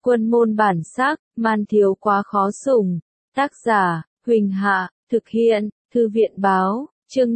Quân môn bản sắc, man thiếu quá khó sủng. Tác giả, Huỳnh Hạ, thực hiện, Thư viện báo, chương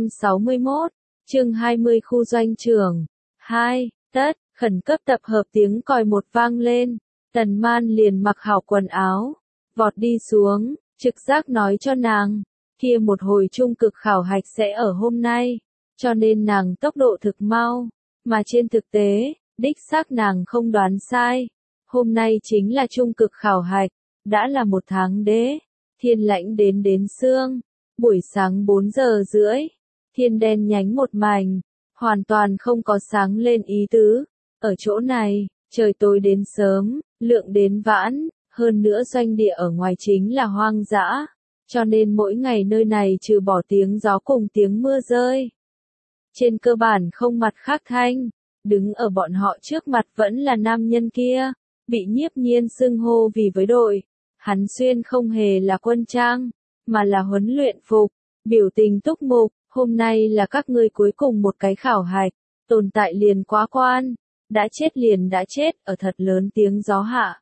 561, chương 20 khu doanh trường. 2. Tất, khẩn cấp tập hợp tiếng còi một vang lên, Tần Man liền mặc hảo quần áo, vọt đi xuống, trực giác nói cho nàng, kia một hồi trung cực khảo hạch sẽ ở hôm nay, cho nên nàng tốc độ thực mau, mà trên thực tế, đích xác nàng không đoán sai. Hôm nay chính là trung cực khảo hạch, đã là một tháng đế, thiên lãnh đến sương, buổi sáng 4 giờ rưỡi, thiên đen nhánh một mảnh, hoàn toàn không có sáng lên ý tứ. Ở chỗ này, trời tối đến sớm, lượng đến vãn, hơn nữa doanh địa ở ngoài chính là hoang dã, cho nên mỗi ngày nơi này trừ bỏ tiếng gió cùng tiếng mưa rơi. Trên cơ bản không mặt khác thanh, đứng ở bọn họ trước mặt vẫn là nam nhân kia, bị Nhiếp Nhiên xưng hô vì với đội. Hắn xuyên không hề là quân trang, mà là huấn luyện phục, biểu tình túc mục, hôm nay là các ngươi cuối cùng một cái khảo hạch, tồn tại liền quá quan, đã chết liền đã chết ở thật lớn tiếng gió hạ.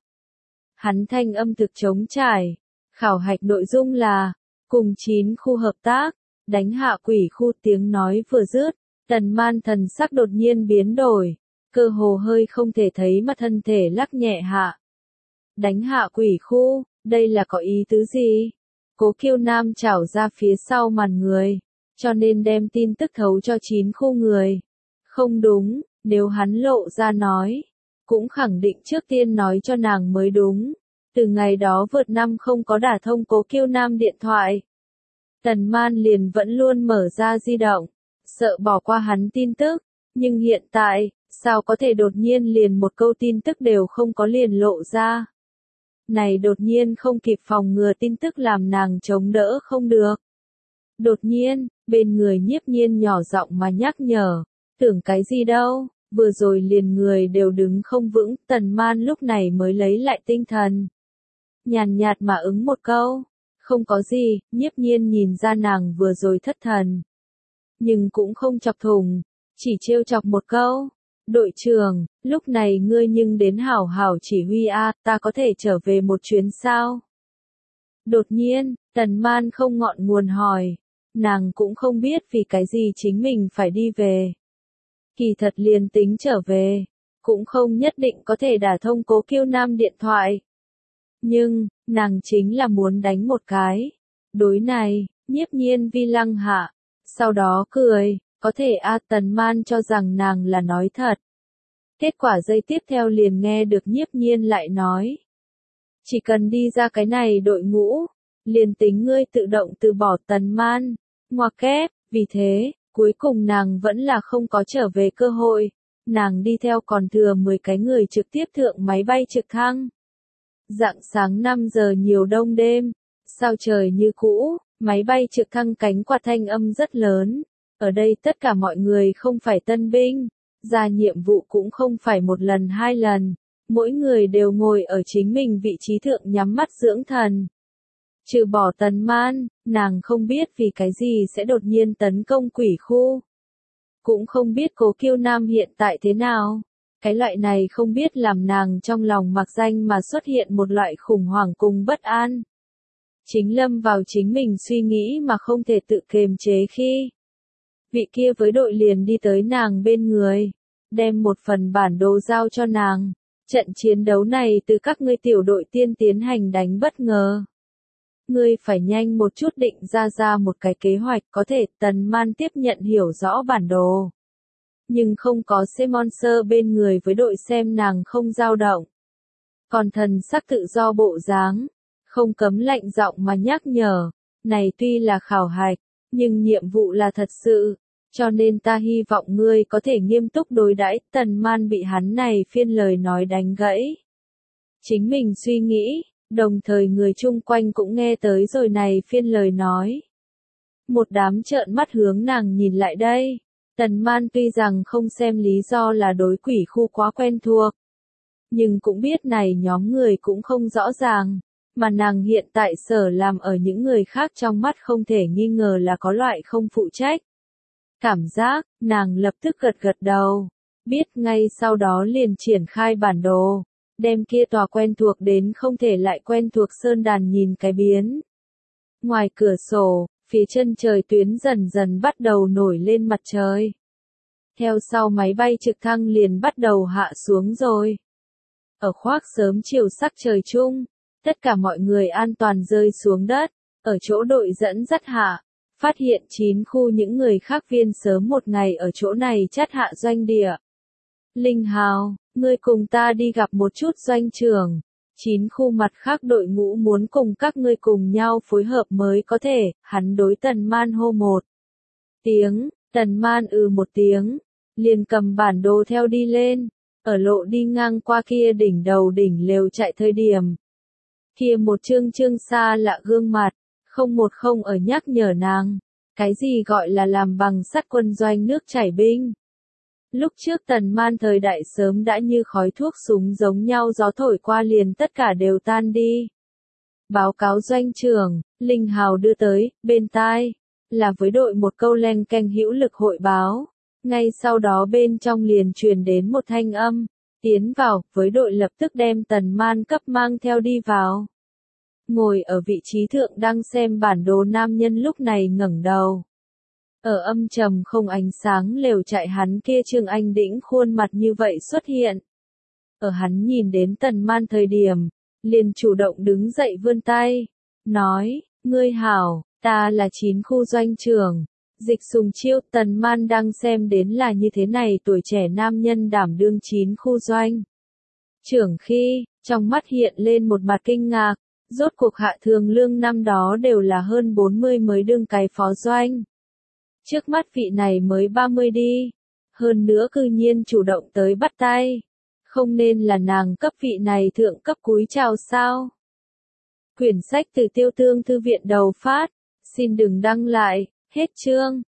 Hắn thanh âm thực trống trải, khảo hạch nội dung là, cùng 9 khu hợp tác, đánh hạ quỷ khu. Tiếng nói vừa dứt, Tần Man thần sắc đột nhiên biến đổi, cơ hồ hơi không thể thấy mà thân thể lắc nhẹ hạ. Đánh hạ quỷ khu, đây là có ý tứ gì? Cố Kiêu Nam trảo ra phía sau màn người, cho nên đem tin tức thấu cho 9 khu người. Không đúng, nếu hắn lộ ra nói, cũng khẳng định trước tiên nói cho nàng mới đúng. Từ ngày đó vượt năm không có đả thông Cố Kiêu Nam điện thoại. Tần Man liền vẫn luôn mở ra di động, sợ bỏ qua hắn tin tức, nhưng hiện tại, sao có thể đột nhiên liền một câu tin tức đều không có liền lộ ra. Này đột nhiên không kịp phòng ngừa tin tức làm nàng chống đỡ không được. Đột nhiên, bên người Nhiếp Nhiên nhỏ giọng mà nhắc nhở, tưởng cái gì đâu, vừa rồi liền người đều đứng không vững. Tần Man lúc này mới lấy lại tinh thần. Nhàn nhạt mà ứng một câu, không có gì. Nhiếp Nhiên nhìn ra nàng vừa rồi thất thần, nhưng cũng không chọc thùng, chỉ trêu chọc một câu. Đội trưởng, lúc này ngươi nhưng đến hảo hảo chỉ huy a, ta có thể trở về một chuyến sao? Đột nhiên, Tần Man không ngọn nguồn hỏi, nàng cũng không biết vì cái gì chính mình phải đi về. Kỳ thật liền tính trở về, cũng không nhất định có thể đả thông Cố Kiêu Nam điện thoại. Nhưng, nàng chính là muốn đánh một cái. Đối này, Nhiếp Nhiên vi lăng hạ, sau đó cười. Có thể Tần Man cho rằng nàng là nói thật. Kết quả giây tiếp theo liền nghe được Nhiếp Nhiên lại nói. Chỉ cần đi ra cái này đội ngũ, liền tính ngươi tự động từ bỏ. Tần Man, ngoặc kép, vì thế, cuối cùng nàng vẫn là không có trở về cơ hội. Nàng đi theo còn thừa 10 cái người trực tiếp thượng máy bay trực thăng. Rạng sáng 5 giờ nhiều đông đêm, sao trời như cũ, máy bay trực thăng cánh quạt thanh âm rất lớn. Ở đây tất cả mọi người không phải tân binh, ra nhiệm vụ cũng không phải một lần 2 lần, mỗi người đều ngồi ở chính mình vị trí thượng nhắm mắt dưỡng thần. Trừ bỏ Tần Man, nàng không biết vì cái gì sẽ đột nhiên tấn công quỷ khu. Cũng không biết Cố Kiêu Nam hiện tại thế nào. Cái loại này không biết làm nàng trong lòng mặc danh mà xuất hiện một loại khủng hoảng cùng bất an. Chính lâm vào chính mình suy nghĩ mà không thể tự kiềm chế khi vị kia với đội liền đi tới nàng bên người, đem một phần bản đồ giao cho nàng. Trận chiến đấu này từ các ngươi tiểu đội tiên tiến hành đánh bất ngờ. Ngươi phải nhanh một chút định ra một cái kế hoạch có thể. Tần Man tiếp nhận hiểu rõ bản đồ. Nhưng không có Semonser bên người với đội xem nàng không dao động. Còn thần sắc tự do bộ dáng, không cấm lạnh giọng mà nhắc nhở, này tuy là khảo hạch, nhưng nhiệm vụ là thật sự, cho nên ta hy vọng ngươi có thể nghiêm túc đối đãi. Tần Man bị hắn này phiên lời nói đánh gãy. Chính mình suy nghĩ, đồng thời người chung quanh cũng nghe tới rồi này phiên lời nói. Một đám trợn mắt hướng nàng nhìn lại đây. Tần Man tuy rằng không xem lý do là đối quỷ khu quá quen thuộc, nhưng cũng biết này nhóm người cũng không rõ ràng. Mà nàng hiện tại sở làm ở những người khác trong mắt không thể nghi ngờ là có loại không phụ trách. Cảm giác, nàng lập tức gật gật đầu, biết ngay sau đó liền triển khai bản đồ, đem kia tòa quen thuộc đến không thể lại quen thuộc sơn đàn nhìn cái biến. Ngoài cửa sổ, phía chân trời tuyến dần dần bắt đầu nổi lên mặt trời. Theo sau máy bay trực thăng liền bắt đầu hạ xuống rồi. Ở khoác sớm chiều sắc trời chung, tất cả mọi người an toàn rơi xuống đất, ở chỗ đội dẫn dắt hạ, phát hiện 9 khu những người khác viên sớm một ngày ở chỗ này chắt hạ doanh địa. Linh Hào, ngươi cùng ta đi gặp một chút doanh trưởng. 9 khu mặt khác đội ngũ muốn cùng các ngươi cùng nhau phối hợp mới có thể, hắn đối Tần Man hô một tiếng, Tần Man một tiếng, liền cầm bản đồ theo đi lên, ở lộ đi ngang qua kia đỉnh đầu đỉnh lều chạy thời điểm. Kia một trương xa lạ gương mặt, không ở nhắc nhở nàng, cái gì gọi là làm bằng sắt quân doanh nước chảy binh. Lúc trước Tần Man thời đại sớm đã như khói thuốc súng giống nhau gió thổi qua liền tất cả đều tan đi. Báo cáo doanh trưởng, Linh Hào đưa tới, bên tai, là với đội một câu leng keng hữu lực hội báo. Ngay sau đó bên trong liền truyền đến một thanh âm, tiến vào, với đội lập tức đem Tần Man cấp mang theo đi vào. Ngồi ở vị trí thượng đang xem bản đồ nam nhân lúc này ngẩng đầu. Ở âm trầm không ánh sáng lều chạy hắn kia Trương Anh Đĩnh khuôn mặt như vậy xuất hiện. Ở hắn nhìn đến Tần Man thời điểm, liền chủ động đứng dậy vươn tay, nói, ngươi hảo, ta là 9 khu doanh trưởng. Dịch Sùng Chiêu. Tần Man đang xem đến là như thế này tuổi trẻ nam nhân đảm đương 9 khu doanh trưởng khi, trong mắt hiện lên một mặt kinh ngạc, rốt cuộc hạ thường lương năm đó đều là hơn 40 mới đương cái phó doanh. Trước mắt vị này mới 30 đi, hơn nữa cư nhiên chủ động tới bắt tay, không nên là nàng cấp vị này thượng cấp cúi chào sao. Quyển sách từ Tiêu Tương Thư viện đầu phát, xin đừng đăng lại, hết chương.